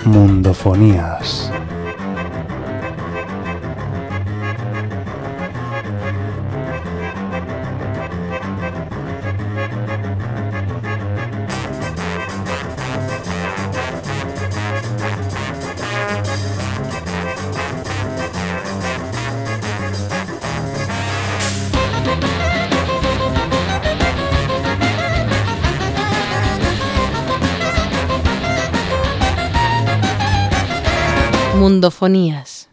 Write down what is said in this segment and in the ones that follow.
Mundofonías. Mundofonías.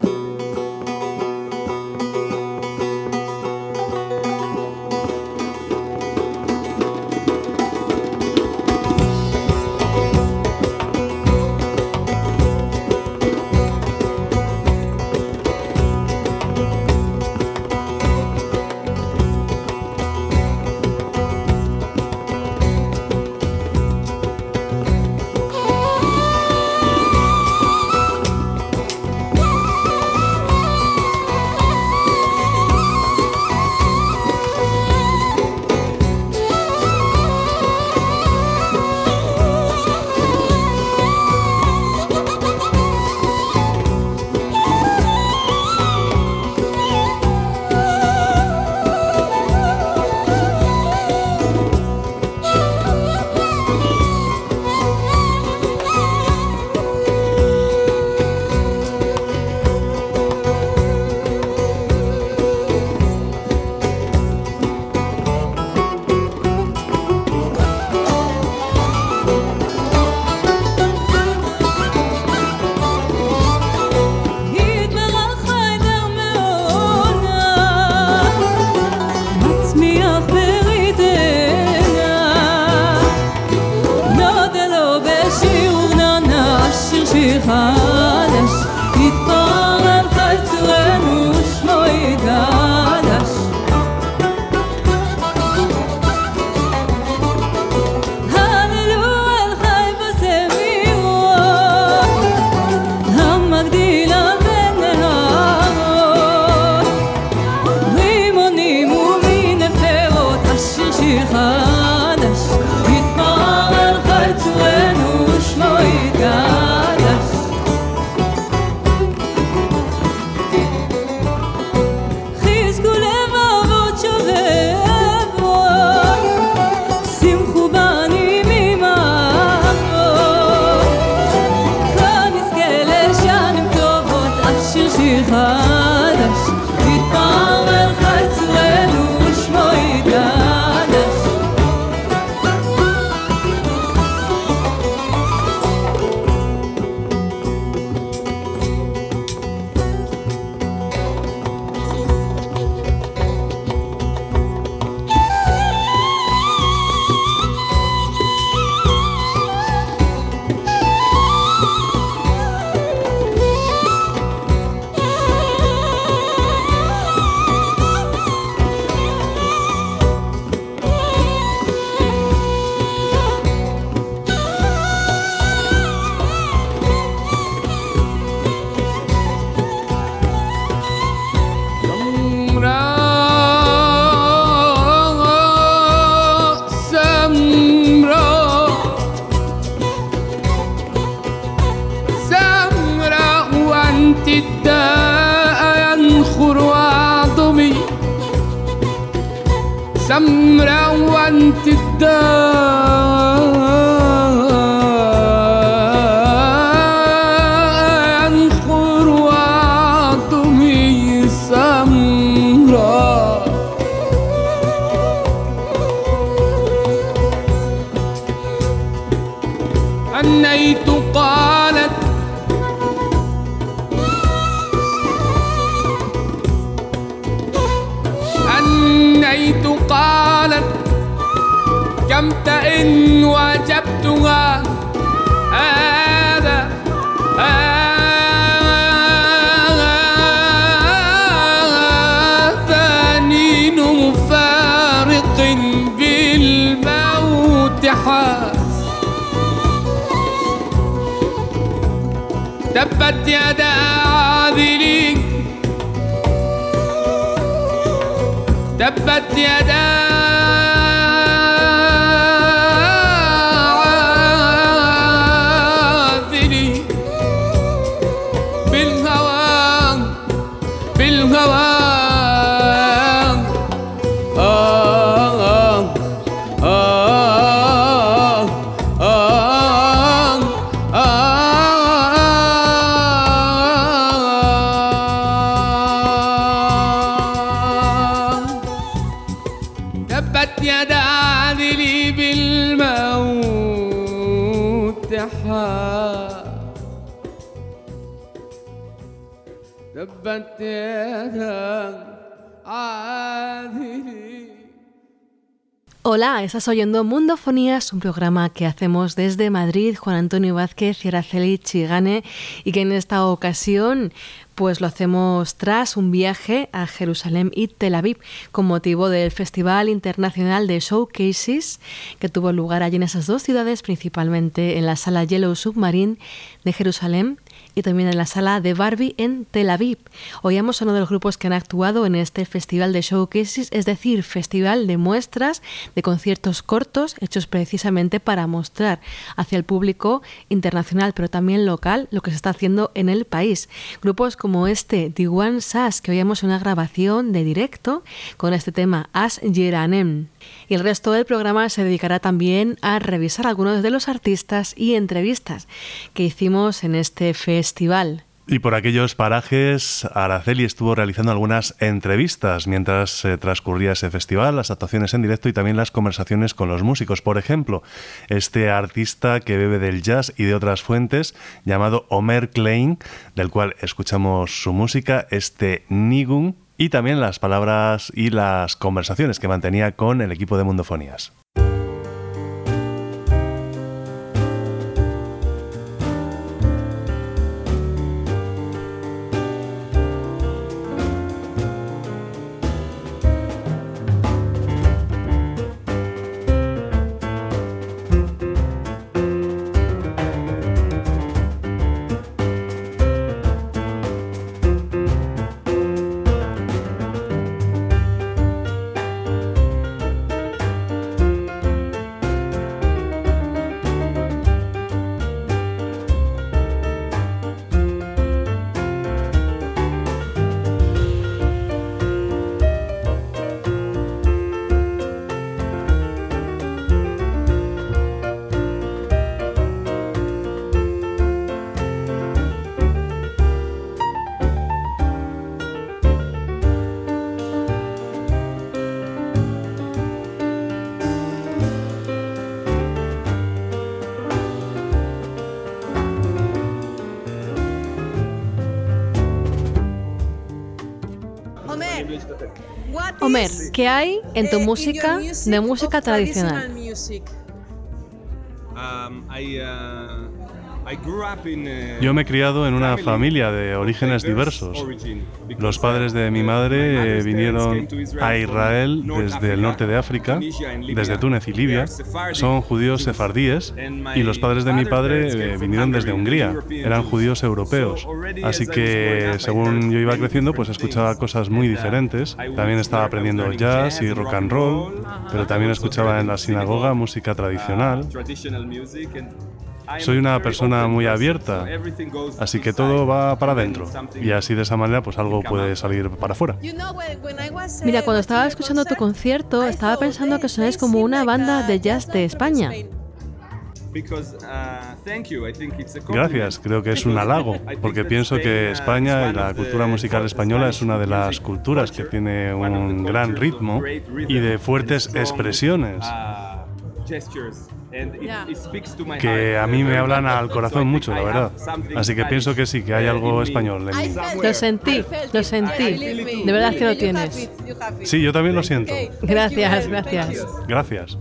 سمرة وانت الداء ينخر وعظمي سمرة أنيت قالت قالت كم تئن وجبتها هذا ثانين مفارق بالموت حاس تبت يدا عاذلين تبت يدا عاذلي تبت يدا عاذلي. Hola, estás oyendo Mundofonías, un programa que hacemos desde Madrid, Juan Antonio Vázquez y Araceli Chigane, y que en esta ocasión pues lo hacemos tras un viaje a Jerusalén y Tel Aviv con motivo del Festival Internacional de Showcases que tuvo lugar allí en esas dos ciudades, principalmente en la Sala Yellow Submarine de Jerusalén y también en la Sala de Barbie en Tel Aviv. Oíamos a uno de los grupos que han actuado en este Festival de Showcases, es decir, festival de muestras de conciertos cortos hechos precisamente para mostrar hacia el público internacional, pero también local, lo que se está haciendo en el país. Grupos como este, Diwan Sas, que oíamos en una grabación de directo con este tema, As Yeranem. Y el resto del programa se dedicará también a revisar algunos de los artistas y entrevistas que hicimos en este festival. Y por aquellos parajes, Araceli estuvo realizando algunas entrevistas mientras transcurría ese festival, las actuaciones en directo y también las conversaciones con los músicos. Por ejemplo, este artista que bebe del jazz y de otras fuentes, llamado Omer Klein, del cual escuchamos su música, este Nigun, y también las palabras y las conversaciones que mantenía con el equipo de Mundofonías. Omer, ¿qué hay en tu música de música tradicional? Yo me he criado en una familia de orígenes diversos. Los padres de mi madre vinieron a Israel desde el norte de África, desde Túnez y Libia. Son judíos sefardíes, y los padres de mi padre vinieron desde Hungría. Eran judíos europeos. Así que según yo iba creciendo, pues escuchaba cosas muy diferentes. También estaba aprendiendo jazz y rock and roll, pero también escuchaba en la sinagoga música tradicional. Soy una persona muy abierta, así que todo va para adentro, y así de esa manera pues algo puede salir para afuera. Mira, cuando estaba escuchando tu concierto, estaba pensando que sonáis como una banda de jazz de España. Gracias, creo que es un halago, porque pienso que España y la cultura musical española es una de las culturas que tiene un gran ritmo y de fuertes expresiones, que a mí me hablan al corazón mucho, la verdad. Así que pienso que sí, que hay algo español en mí. Lo sentí, de verdad que lo tienes. Sí, yo también lo siento. Gracias. Gracias.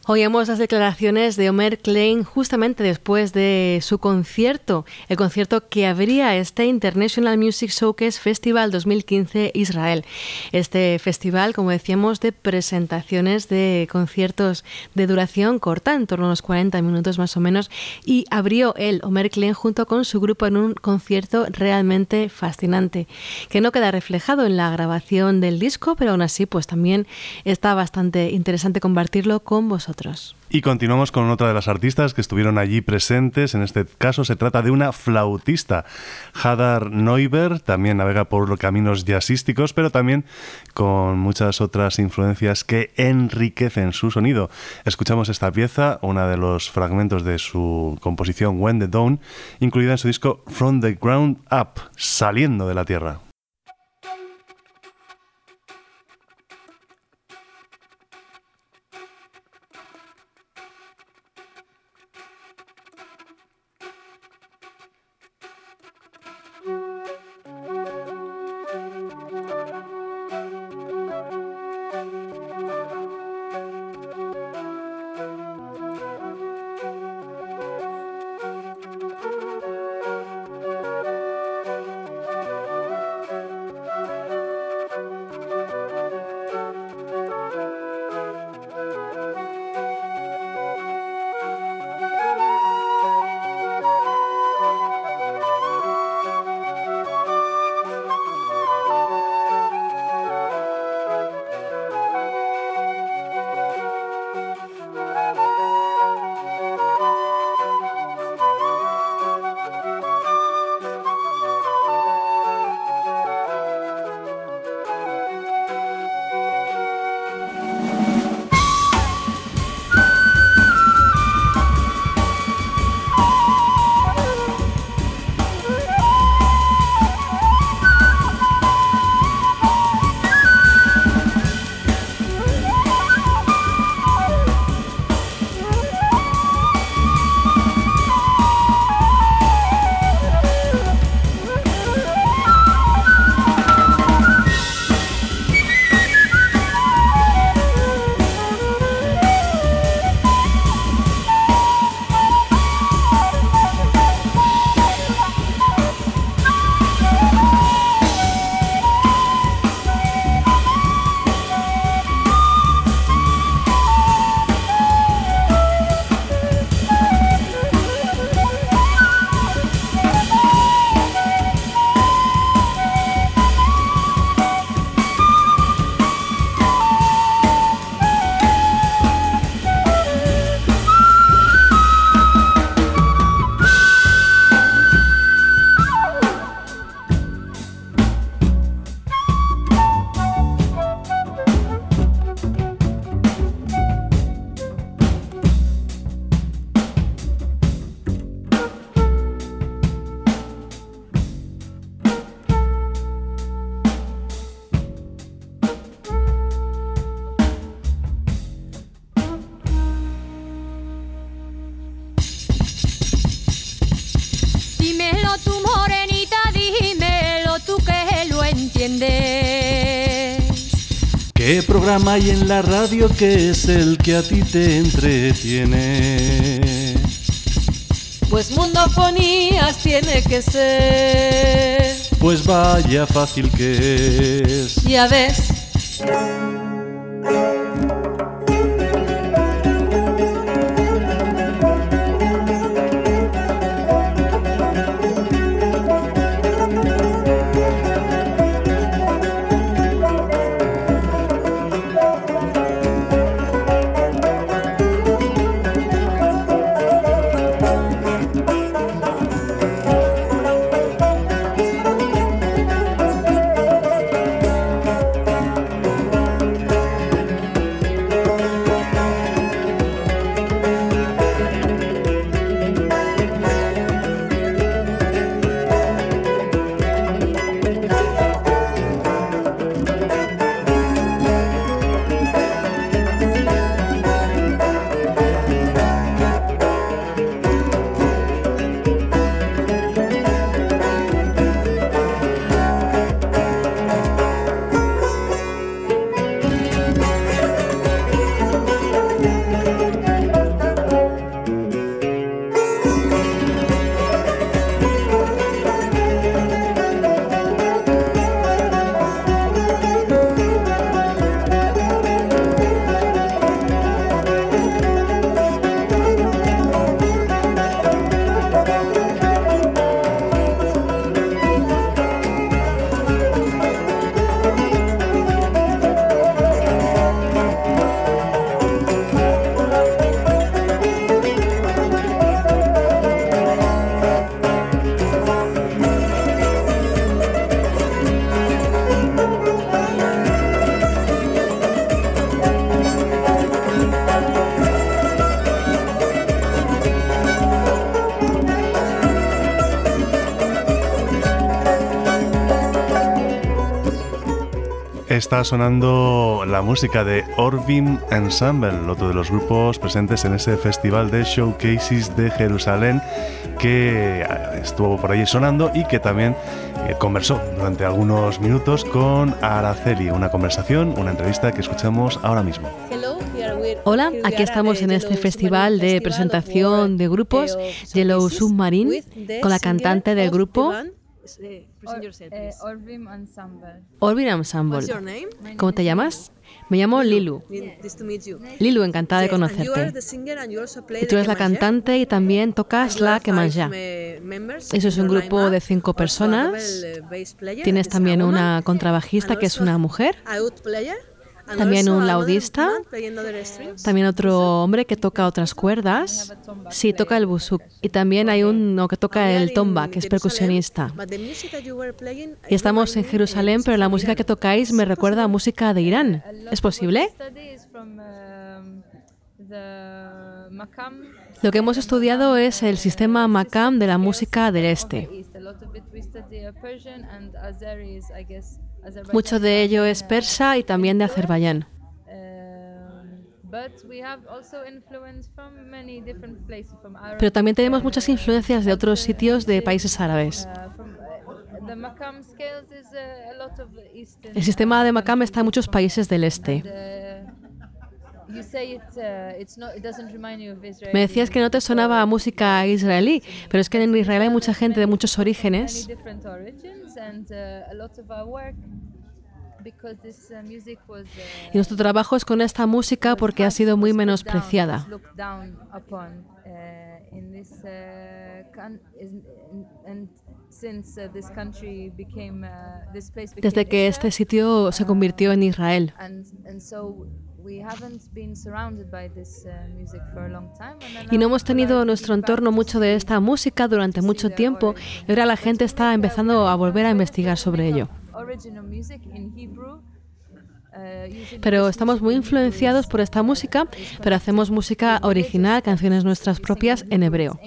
Oíamos las declaraciones de Omer Klein justamente después de su concierto, el concierto que abría este International Music Showcase Festival 2015 Israel. Este festival, como decíamos, de presentaciones de conciertos de duración corta, en torno a unos 40 minutos más o menos, y abrió él, Omer Klein, junto con su grupo en un concierto realmente fascinante, que no queda reflejado en la grabación del disco, pero aún así pues también está bastante interesante compartirlo con vosotros. Y continuamos con otra de las artistas que estuvieron allí presentes. En este caso se trata de una flautista. Hadar Neuber también navega por los caminos jazzísticos, pero también con muchas otras influencias que enriquecen su sonido. Escuchamos esta pieza, uno de los fragmentos de su composición When the Dawn, incluida en su disco From the Ground Up, saliendo de la tierra. ¿Qué programa hay en la radio que es el que a ti te entretiene? Pues Mundofonías tiene que ser. Pues vaya fácil que es. Ya ves. Está sonando la música de Orvim Ensemble, otro de los grupos presentes en ese festival de showcases de Jerusalén que estuvo por allí sonando y que también conversó durante algunos minutos con Araceli. Una conversación, una entrevista que escuchamos ahora mismo. Hola, aquí estamos en este festival de presentación de grupos Yellow Submarine con la cantante del grupo Orvim Ensemble. ¿Cómo te llamas? Me llamo Lilu. Lilu, encantada de conocerte. Y tú eres la cantante y también tocas la Kemanja. Eso es un grupo de 5 personas. Tienes también una contrabajista que es una mujer. También un laudista, también otro hombre que toca otras cuerdas, sí, toca el buzuk, y también hay uno que toca el tomba, que es percusionista. Y estamos en Jerusalén, pero la música que tocáis me recuerda a música de Irán. ¿Es posible? Lo que hemos estudiado es el sistema Makam de la música del este. Mucho de ello es persa y también de Azerbaiyán. Pero también tenemos muchas influencias de otros sitios de países árabes. El sistema de Makam está en muchos países del este. Me decías que no te sonaba a música israelí, pero es que en Israel hay mucha gente de muchos orígenes. Y nuestro trabajo es con esta música porque ha sido muy menospreciada. Desde que este sitio se convirtió en Israel. Y no hemos tenido en nuestro entorno mucho de esta música durante mucho tiempo y ahora la gente está empezando a volver a investigar sobre ello. Pero estamos muy influenciados por esta música, pero hacemos música original, canciones nuestras propias en hebreo.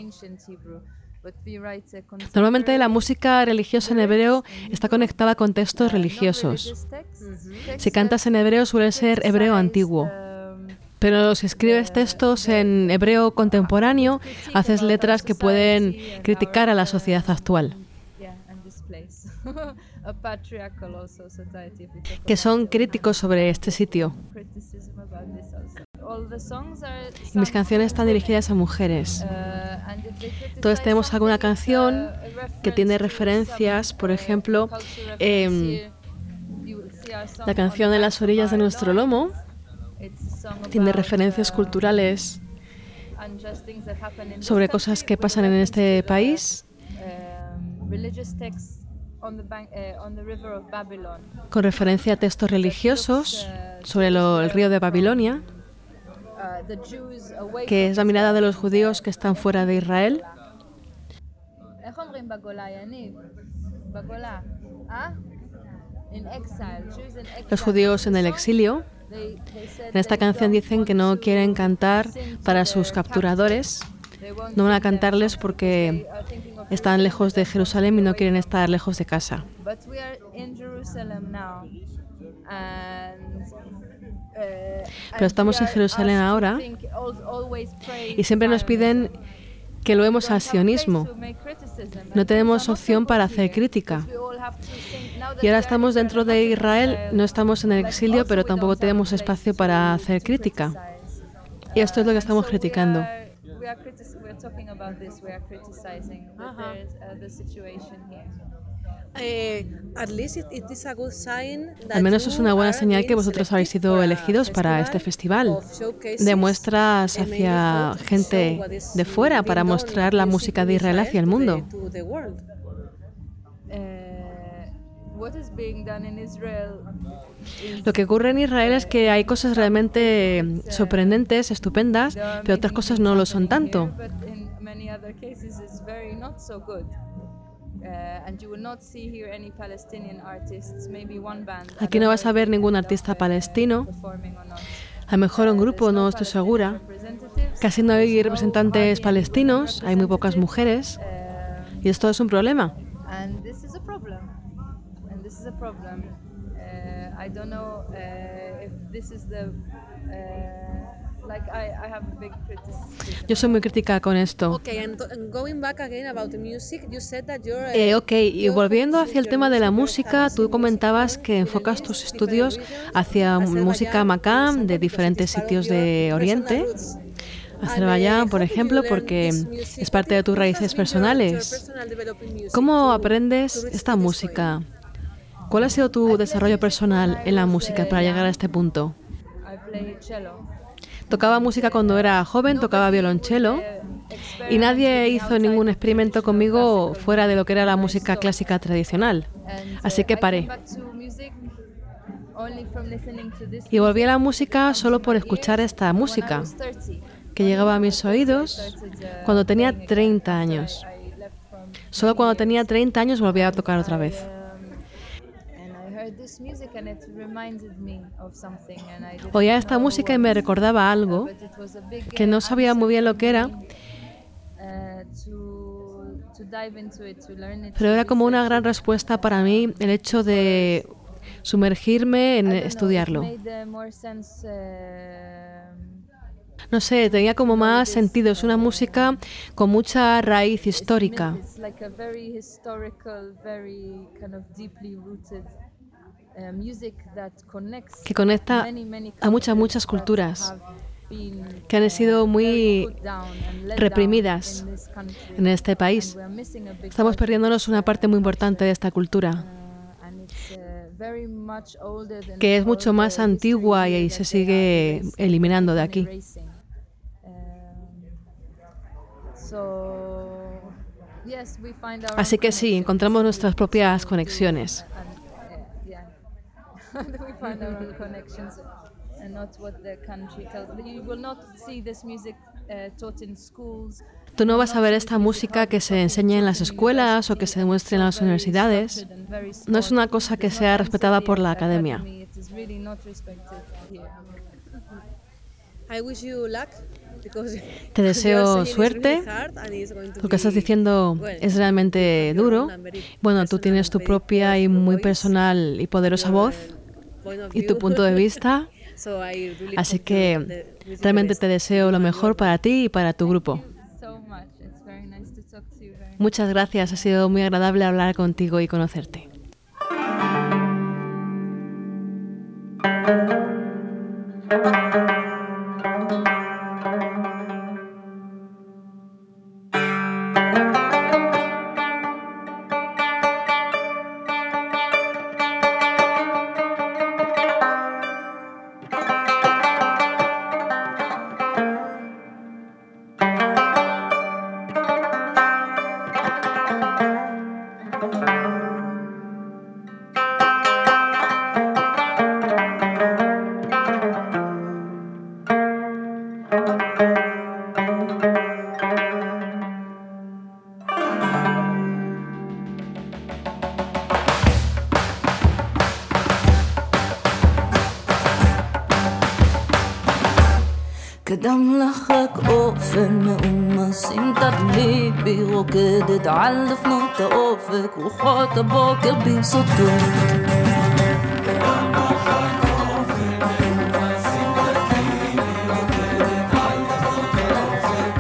Normalmente la música religiosa en hebreo está conectada con textos religiosos. Si cantas en hebreo suele ser hebreo antiguo. Pero si escribes textos en hebreo contemporáneo, haces letras que pueden criticar a la sociedad actual, que son críticos sobre este sitio. Y mis canciones están dirigidas a mujeres. Entonces tenemos alguna canción que tiene referencias, por ejemplo, la canción de las orillas de nuestro lomo tiene referencias culturales sobre cosas que pasan en este país, con referencia a textos religiosos sobre el río de Babilonia, que es la mirada de los judíos que están fuera de Israel. Los judíos en el exilio. En esta canción dicen que no quieren cantar para sus capturadores, no van a cantarles porque están lejos de Jerusalén y no quieren estar lejos de casa. Pero estamos en Jerusalén ahora y siempre nos piden que loemos al sionismo. No tenemos opción para hacer crítica. Y ahora estamos dentro de Israel, no estamos en el exilio, pero tampoco tenemos espacio para hacer crítica. Y esto es lo que estamos criticando. Al menos es una buena señal que vosotros habéis sido elegidos para este festival. Demuestras hacia gente de fuera para mostrar la música de Israel hacia el mundo. Lo que ocurre en Israel es que hay cosas realmente sorprendentes, estupendas, pero otras cosas no lo son tanto. Aquí no vas a ver ningún artista palestino, a lo mejor un grupo, no estoy segura. Casi no hay representantes palestinos, hay muy pocas mujeres, y esto es un problema. and this is a problem. I don't know if this is the like I have a big criticism. Yo soy muy crítica con esto. Y volviendo hacia el tema de la música, tú comentabas que enfocas tus estudios hacia música makam de diferentes sitios de Oriente. Azerbaiyán, por ejemplo, porque es parte de tus raíces personales. ¿Cómo aprendes esta música? ¿Cuál ha sido tu desarrollo personal en la música para llegar a este punto? Tocaba música cuando era joven, tocaba violonchelo y nadie hizo ningún experimento conmigo fuera de lo que era la música clásica tradicional. Así que paré. Y volví a la música solo por escuchar esta música, que llegaba a mis oídos cuando tenía 30 años. Solo cuando tenía 30 años volví a tocar otra vez. Oía esta música y me recordaba algo que no sabía muy bien lo que era, pero era como una gran respuesta para mí el hecho de sumergirme en estudiarlo. No sé, tenía como más sentido. Es una música con mucha raíz histórica, que conecta a muchas culturas que han sido muy reprimidas en este país. Estamos perdiéndonos una parte muy importante de esta cultura, que es mucho más antigua y se sigue eliminando de aquí. Así que sí, encontramos nuestras propias conexiones. Tú no vas a ver esta música que se enseña en las escuelas o que se muestre en las universidades. No es una cosa que sea respetada por la academia. Te deseo suerte. Lo que estás diciendo es realmente duro. Bueno, tú tienes tu propia y muy personal y poderosa voz y tu punto de vista. Así que realmente te deseo lo mejor para ti y para tu grupo. Muchas gracias. Ha sido muy agradable hablar contigo y conocerte. קדם לחק אופן מאומס עם תדליבי רוקדת על דפנות האופק רוחות הבוקר בסודות קדם לחק אופן מאומס עם תדליבי רוקדת על דפנות האופק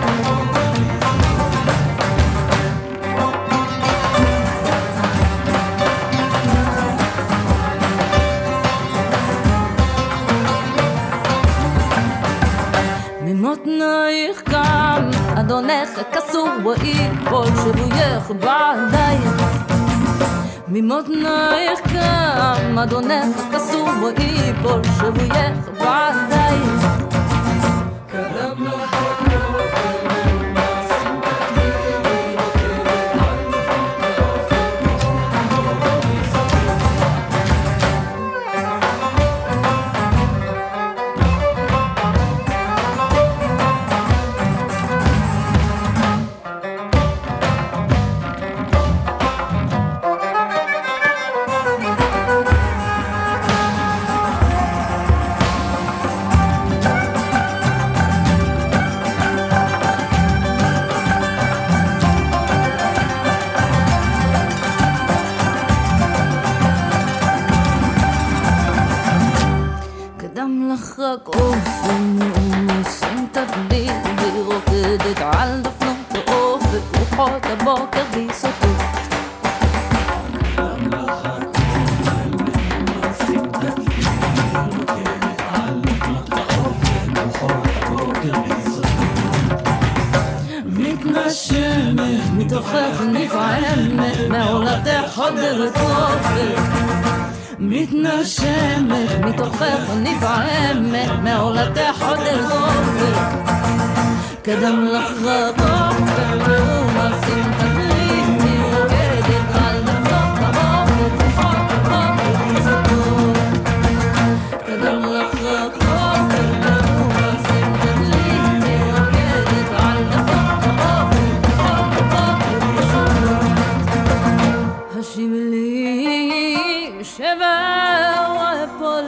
ממותנייך קם אדונך כסור בואי כל שבוייך בעדייך ממותנייך קם אדונך כסור בואי כל שבוייך בעדייך קדם לך רק אופן ומסים תדליק והיא רוקדת על דפנות האופק רוחות הבוקר ביסותות מתנשמת מתוכך נפעמת מעולתך חודרת אופק מתנשמת מתוכך נפעמת מעולתך חודרת אופק קדם לך רק אופק ומסים תדליק היא רוקדת על דפנות האופק רוחות הבוקר ביסותות קדם לך רק אופק ומסים תדליק היא רוקדת על דפנות השיב לי שבר ואפול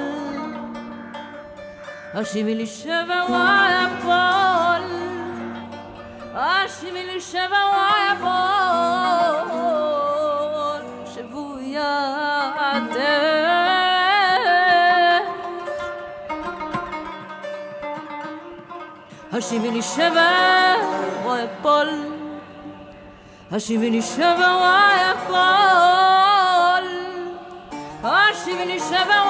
השיבי לי שבר ואפול השיבי לי שבר ואפול שבויה השיבי לי שבר ואפול השיבי לי שבר ואפול השיבי לי שבר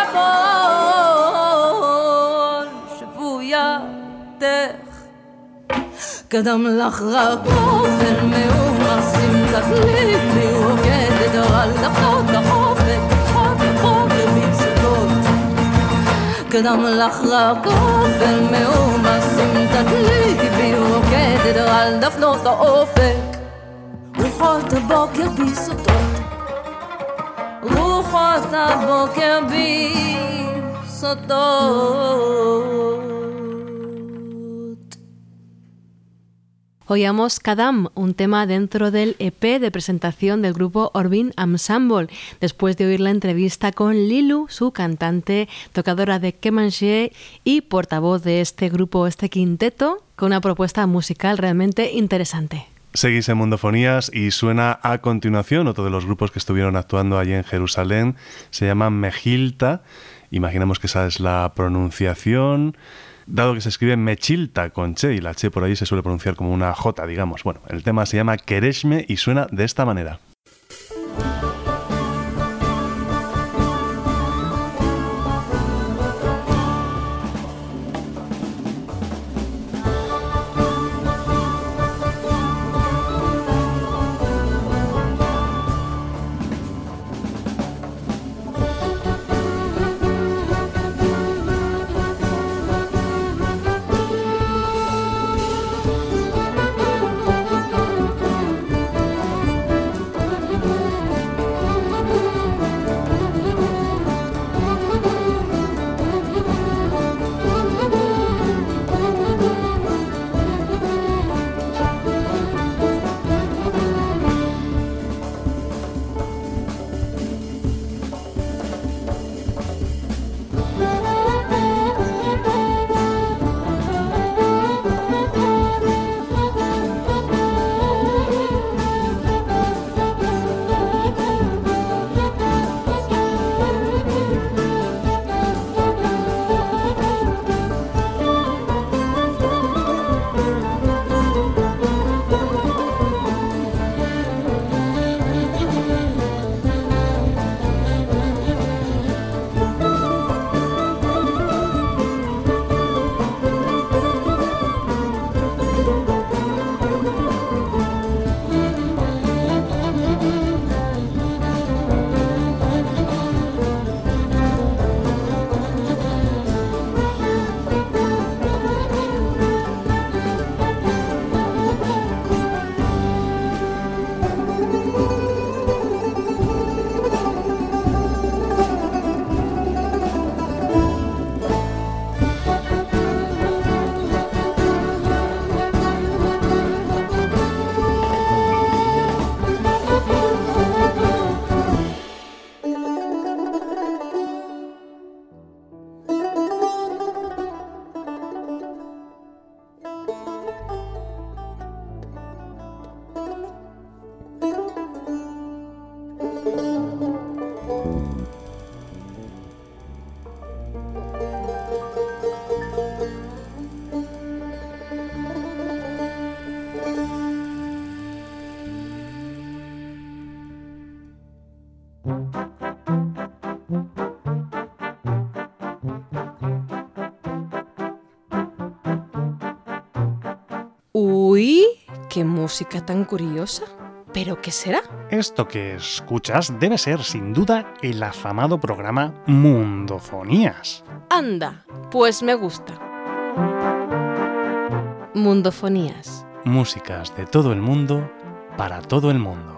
ואפול שבויתך קדם לך רק אופן מאומסים תדליק לי רוקדת על דפנות האופק חוקר ביסודות קדם לך רק אופן מאומסים תדליק לי רוקדת על דפנות האופק רוחות הבוקר ביסודות רוחות הבוקר ביסודות Oíamos Kadam, un tema dentro del EP de presentación del grupo Orbin Ensemble, después de oír la entrevista con Lilu, su cantante, tocadora de Kemanche y portavoz de este grupo, este quinteto, con una propuesta musical realmente interesante. Seguís en Mundofonías y suena a continuación otro de los grupos que estuvieron actuando allí en Jerusalén, se llama Mechilta, imaginamos que esa es la pronunciación, dado que se escribe Mechilta con Che y la Che por ahí se suele pronunciar como una J, digamos. Bueno, el tema se llama Kereshme y suena de esta manera. ¡Qué música tan curiosa! ¿Pero qué será? Esto que escuchas debe ser, sin duda, el afamado programa Mundofonías. ¡Anda! Pues me gusta. Mundofonías. Músicas de todo el mundo, para todo el mundo.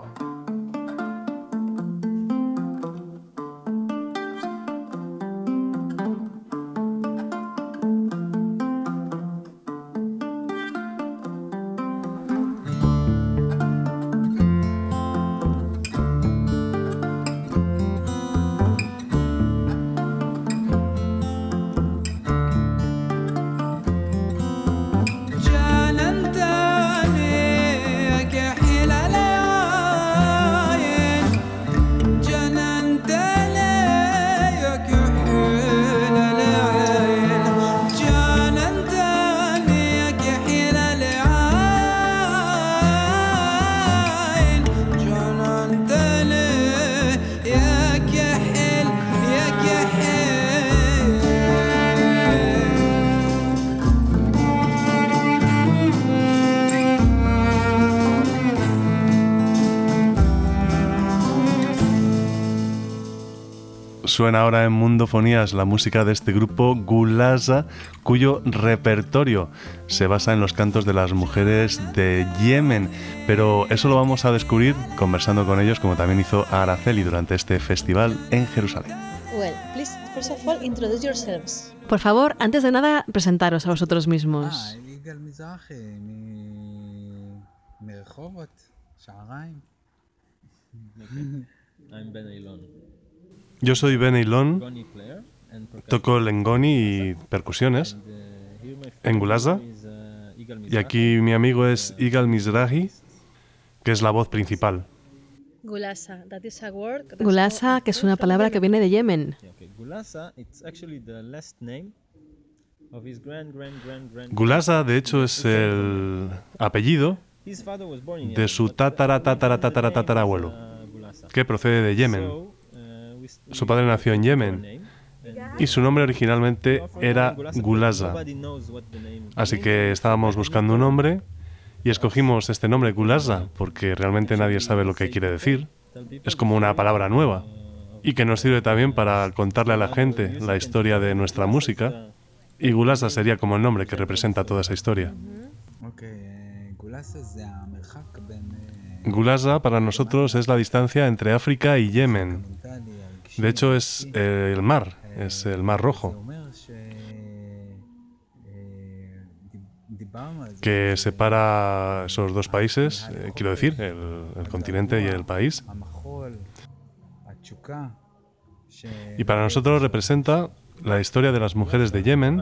Suena ahora en Mundofonías la música de este grupo Gulaza, cuyo repertorio se basa en los cantos de las mujeres de Yemen. Pero eso lo vamos a descubrir conversando con ellos, como también hizo Araceli durante este festival en Jerusalén. Well, please, first of all, introduce yourselves. Por favor, antes de nada, presentaros a vosotros mismos. יגאל מזרחי מרחובות, שעריים. I'm Ben Eilon. Yo soy Ben Eilon, toco el ngoni y percusiones en Gulaza, y aquí mi amigo es Yigal Mizrahi, que es la voz principal. Gulaza, that is a word. Gulaza, que es una palabra que viene de Yemen. Gulaza, de hecho, es el apellido de su tatarabuelo, que procede de Yemen. Su padre nació en Yemen y su nombre originalmente era Gulaza. Así que estábamos buscando un nombre y escogimos este nombre, Gulaza, porque realmente nadie sabe lo que quiere decir. Es como una palabra nueva y que nos sirve también para contarle a la gente la historia de nuestra música. Y Gulaza sería como el nombre que representa toda esa historia. Gulaza para nosotros es la distancia entre África y Yemen. De hecho es el mar Rojo, que separa esos dos países, quiero decir, el continente y el país. Y para nosotros representa la historia de las mujeres de Yemen,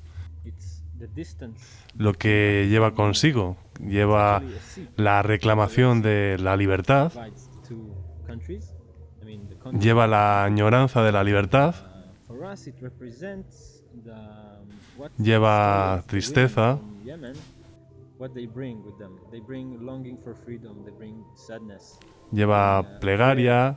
lo que lleva consigo, lleva la reclamación de la libertad, lleva la añoranza de la libertad, lleva tristeza, lleva plegaria,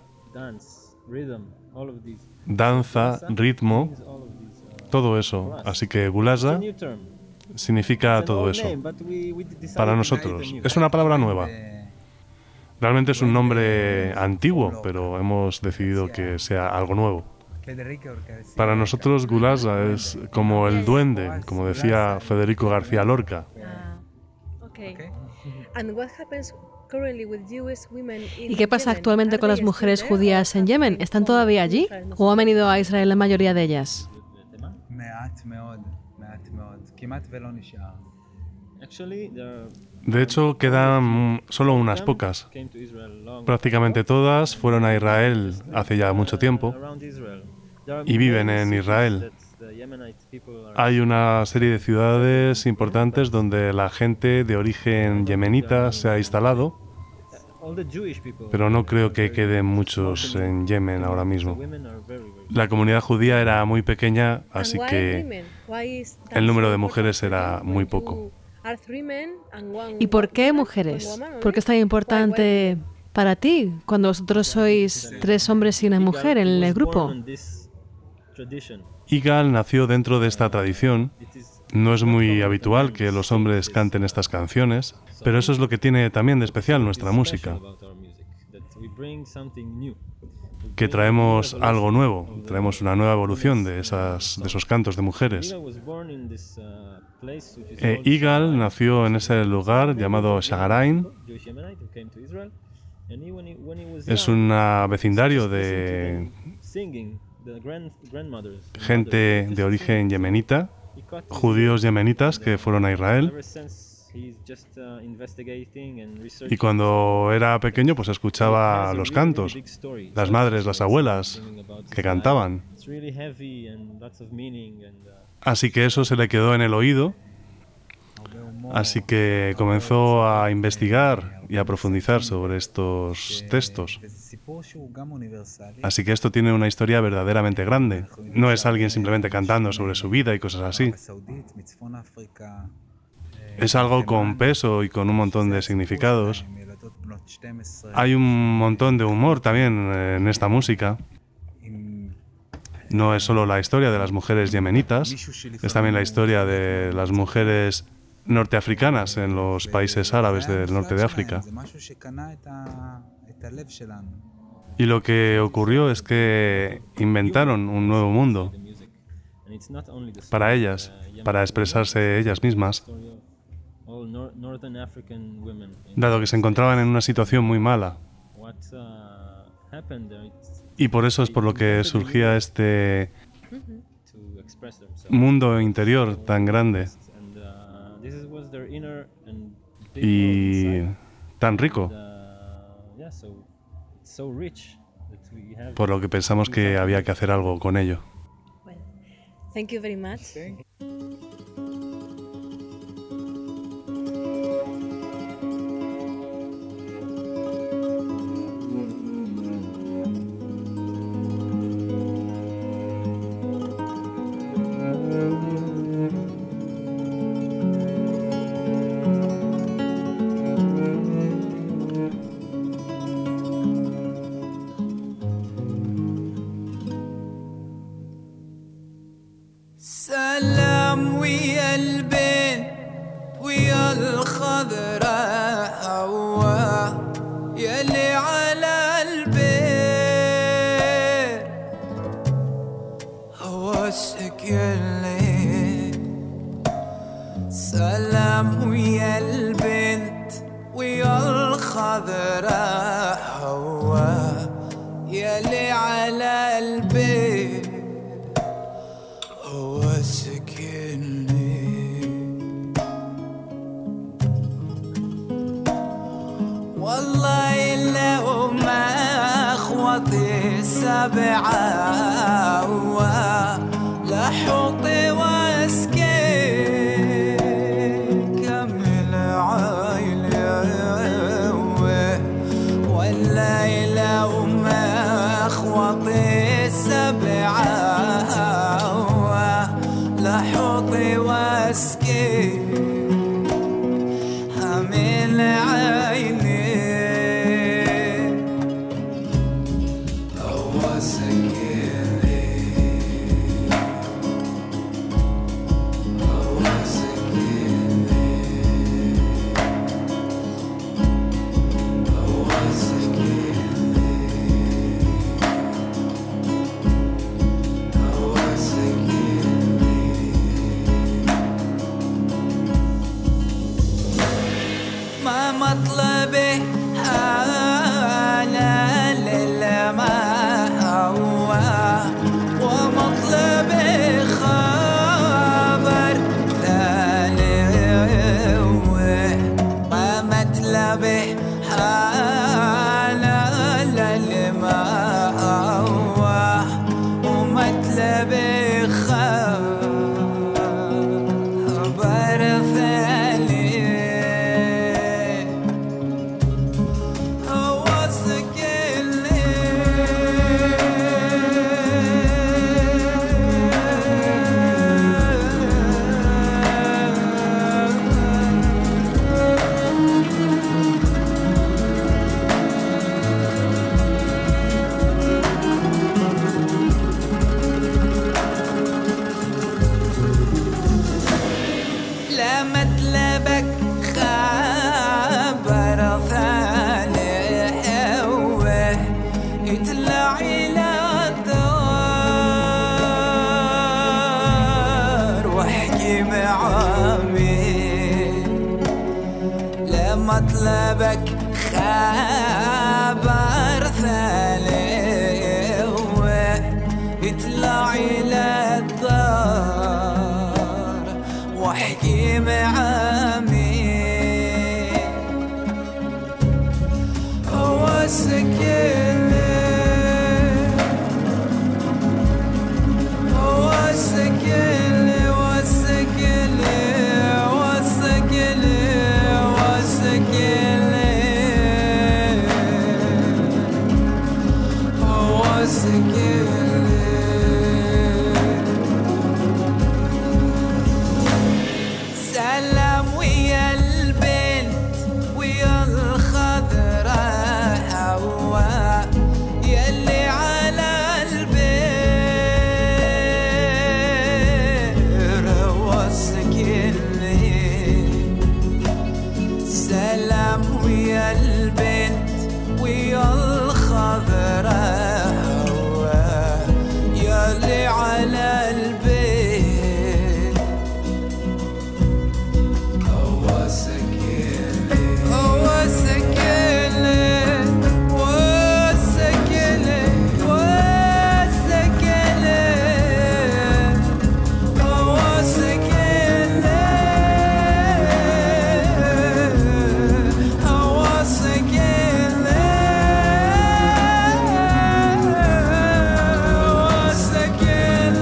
danza, ritmo, todo eso. Así que Gulaza significa todo eso. Para nosotros es una palabra nueva. Realmente es un nombre antiguo, pero hemos decidido que sea algo nuevo. Para nosotros Gulaza es como el duende, como decía Federico García Lorca. ¿Y qué pasa actualmente con las mujeres judías en Yemen? ¿Están todavía allí? ¿O han venido a Israel la mayoría de ellas? De hecho, quedan solo unas pocas. Prácticamente todas fueron a Israel hace ya mucho tiempo y viven en Israel. Hay una serie de ciudades importantes donde la gente de origen yemenita se ha instalado, pero no creo que queden muchos en Yemen ahora mismo. La comunidad judía era muy pequeña, así que el número de mujeres era muy poco. ¿Y por qué mujeres? ¿Por qué es tan importante para ti cuando vosotros sois 3 hombres y una mujer en el grupo? Yigal nació dentro de esta tradición No es muy habitual que los hombres canten estas canciones, pero eso es lo que tiene también de especial nuestra música, que traemos algo nuevo, traemos una nueva evolución de esos cantos de mujeres. Igal nació en ese lugar llamado Shagarain. Es un vecindario de gente de origen yemenita, judíos yemenitas que fueron a Israel. Y cuando era pequeño, pues escuchaba los cantos, las madres, las abuelas que cantaban. Así que eso se le quedó en el oído. Así que comenzó a investigar y a profundizar sobre estos textos. Así que esto tiene una historia verdaderamente grande. No es alguien simplemente cantando sobre su vida y cosas así. Es algo con peso y con un montón de significados. Hay un montón de humor también en esta música. No es solo la historia de las mujeres yemenitas, es también la historia de las mujeres norteafricanas en los países árabes del norte de África. Y lo que ocurrió es que inventaron un nuevo mundo para ellas, para expresarse ellas mismas, dado que se encontraban en una situación muy mala. Y por eso es por lo que surgía este mundo interior tan grande y tan rico, por lo que pensamos que había que hacer algo con ello. Well, thank you very much. سلام ويا البين ويا الخضراء يلي على البين هوسك يلي سلام ويا البنت ويا الخضراء يلي على البين والله لو ما اخوتي سبعة لحوطي واسكي كمل عايلة والله لو ما اخوتي سبعة لحوطي واسكي همل عيني مطلبي هلا للما هو يطلع إلى الدار واحكي معامي لمطلبك خبر ثالث يطلع إلى الدار واحكي معامي هو السكين هو السكين والسكين والسكين والسكين هو السكين سلام ويا البنت ويا الخضراء هوا يلي على البير والسكين سلام ويا البنت ويا الخضراء هوا يلي على البير هو السكين هو السكين والسكين والسكين هو السكين هو السكين هو السكين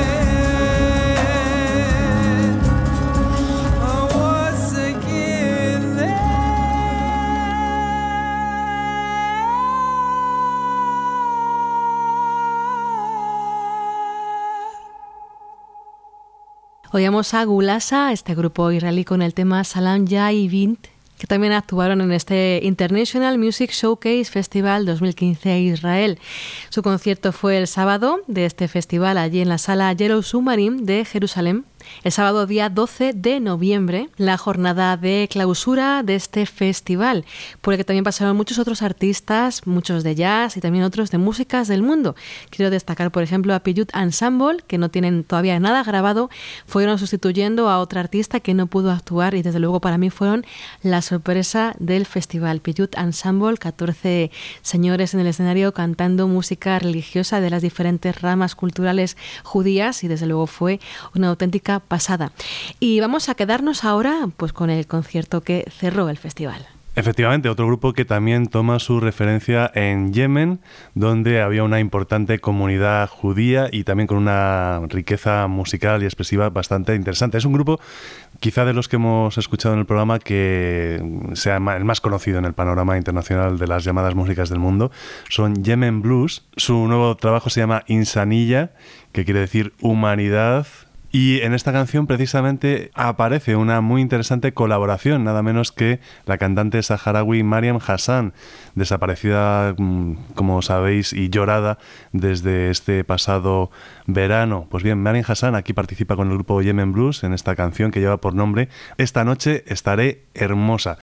Oíamos a Gulasa, este grupo israelí con el tema Salam Jai Vint, que también actuaron en este International Music Showcase Festival 2015 a Israel. Su concierto fue el sábado de este festival allí en la sala Yellow Submarine de Jerusalén. El sábado día 12 de noviembre, la jornada de clausura de este festival, por el que también pasaron muchos otros artistas, muchos de jazz y también otros de músicas del mundo. Quiero destacar, por ejemplo, a Piyut Ensemble, que no tienen todavía nada grabado, fueron sustituyendo a otra artista que no pudo actuar y desde luego para mí fueron la sorpresa del festival. Piyut Ensemble, 14 señores en el escenario cantando música religiosa de las diferentes ramas culturales judías y desde luego fue una auténtica pasada. Y vamos a quedarnos ahora pues con el concierto que cerró el festival. Efectivamente, otro grupo que también toma su referencia en Yemen, donde había una importante comunidad judía y también con una riqueza musical y expresiva bastante interesante. Es un grupo, quizá de los que hemos escuchado en el programa, que sea el más conocido en el panorama internacional de las llamadas músicas del mundo. Son Yemen Blues. Su nuevo trabajo se llama Insaniyya, que quiere decir humanidad. Y en esta canción precisamente aparece una muy interesante colaboración, nada menos que la cantante saharaui Mariam Hassan, desaparecida, como sabéis, y llorada desde este pasado verano. Pues bien, Mariam Hassan aquí participa con el grupo Yemen Blues en esta canción que lleva por nombre Esta noche estaré hermosa.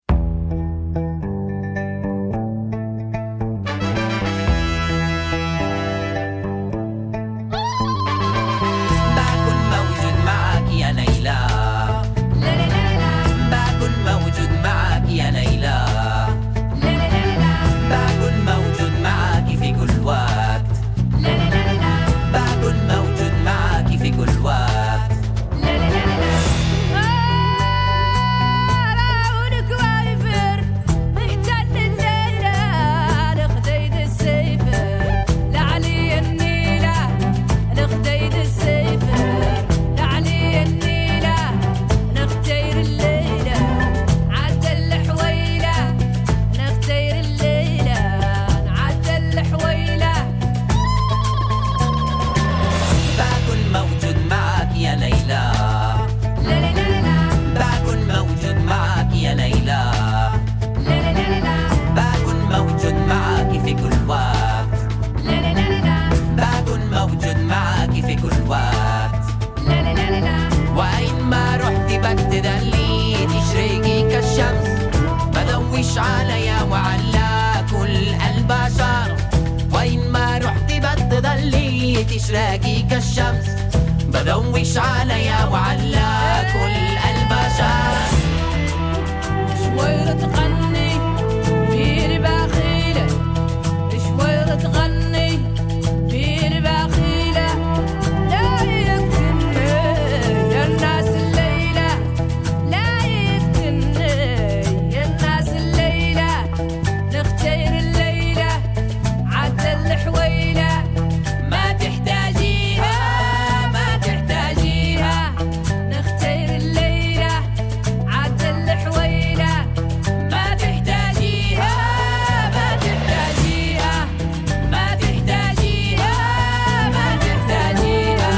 في كل وقت تشراقي كالشمس بذوش عليا وعلى كل البشر شويرة تغني في رباخيلة شويرة تغني في رباخيلة لا يقتلني يا الناس الليلة لا يقتلني يا الناس الليلة نختار الليلة عدى الحويلة ما تحتاجيها ما تحتاجيها نختار الليلة عدى الحويلة ما تحتاجيها ما تحتاجيها ما تحتاجيها ما تحتاجيها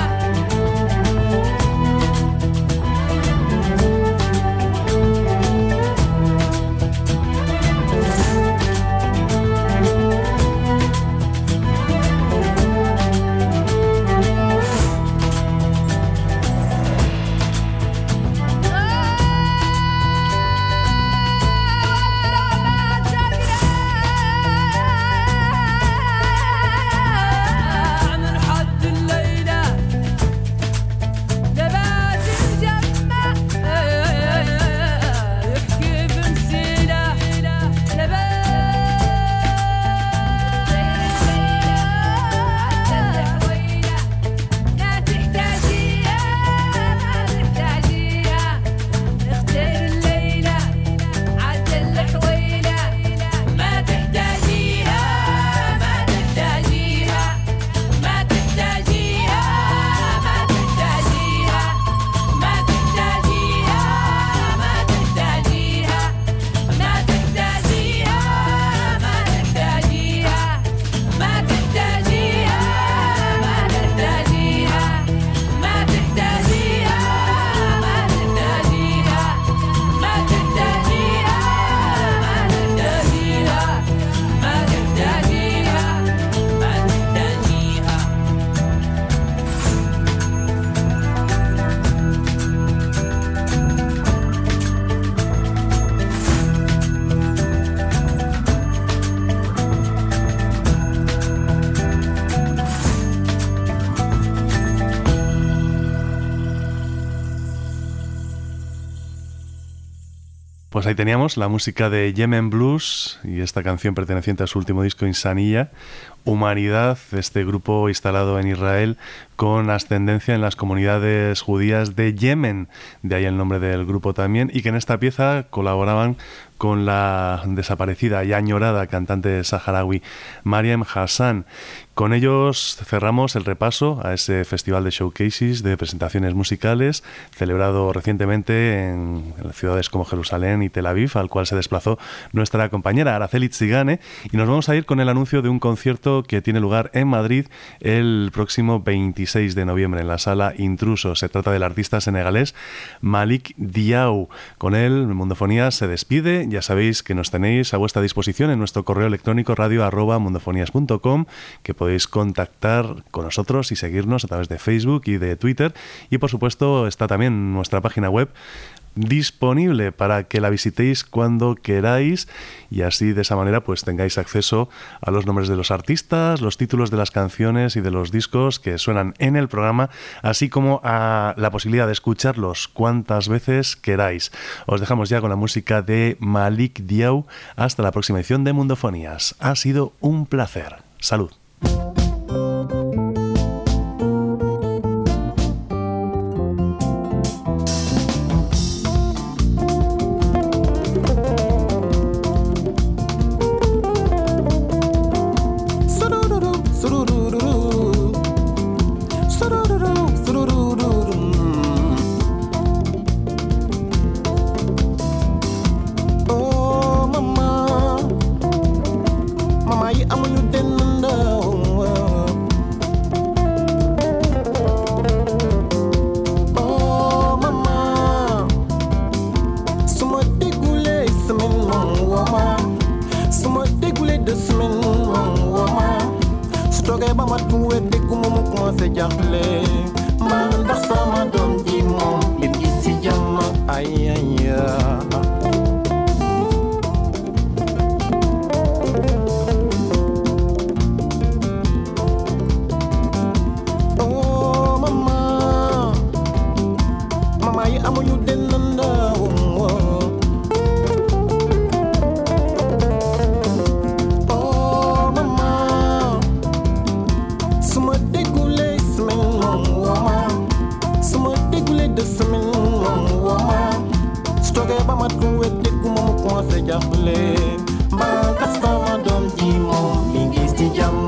من حد الليلة نبات الجمة يحكي بنسيلة نبات الحويلة لا تحتاجيها ما تحتاجيها نختار الليلة عدى الحويلة ما تحتاجيها ما تحتاجيها ما تحتاجيها ما تحتاجيها ما تحتاجيها ما تحتاجيها ما تحتاجيها ما تحتاجيها ما تحتاجيها ما تحتاجيها ما تحتاجيها ما تحتاجيها ما تحتاجيها ما تحتاجيها Pues ahí teníamos la música de Yemen Blues y esta canción perteneciente a su último disco Insaniya, Humanidad, este grupo instalado en Israel con ascendencia en las comunidades judías de Yemen, de ahí el nombre del grupo también, y que en esta pieza colaboraban con la desaparecida y añorada cantante saharaui Mariam Hassan. Con ellos cerramos el repaso a ese festival de showcases, de presentaciones musicales, celebrado recientemente en ciudades como Jerusalén y Tel Aviv, al cual se desplazó nuestra compañera Araceli Tzigane, y nos vamos a ir con el anuncio de un concierto que tiene lugar en Madrid el próximo 26 de noviembre en la Sala Intruso. Se trata del artista senegalés Malik Diaw. Con él, Mundofonías se despide. Ya sabéis que nos tenéis a vuestra disposición en nuestro correo electrónico radio@mundofonías.com, que podéis contactar con nosotros y seguirnos a través de Facebook y de Twitter. Y por supuesto está también nuestra página web disponible para que la visitéis cuando queráis y así de esa manera pues tengáis acceso a los nombres de los artistas, los títulos de las canciones y de los discos que suenan en el programa, así como a la posibilidad de escucharlos cuantas veces queráis. Os dejamos ya con la música de Malik Diaw. Hasta la próxima edición de Mundofonías. Ha sido un placer. Salud. commencé jaaxle ba tax sama doom ji moom mi ngi ci jàmm.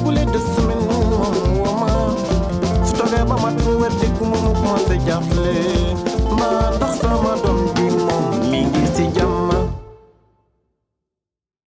Jafle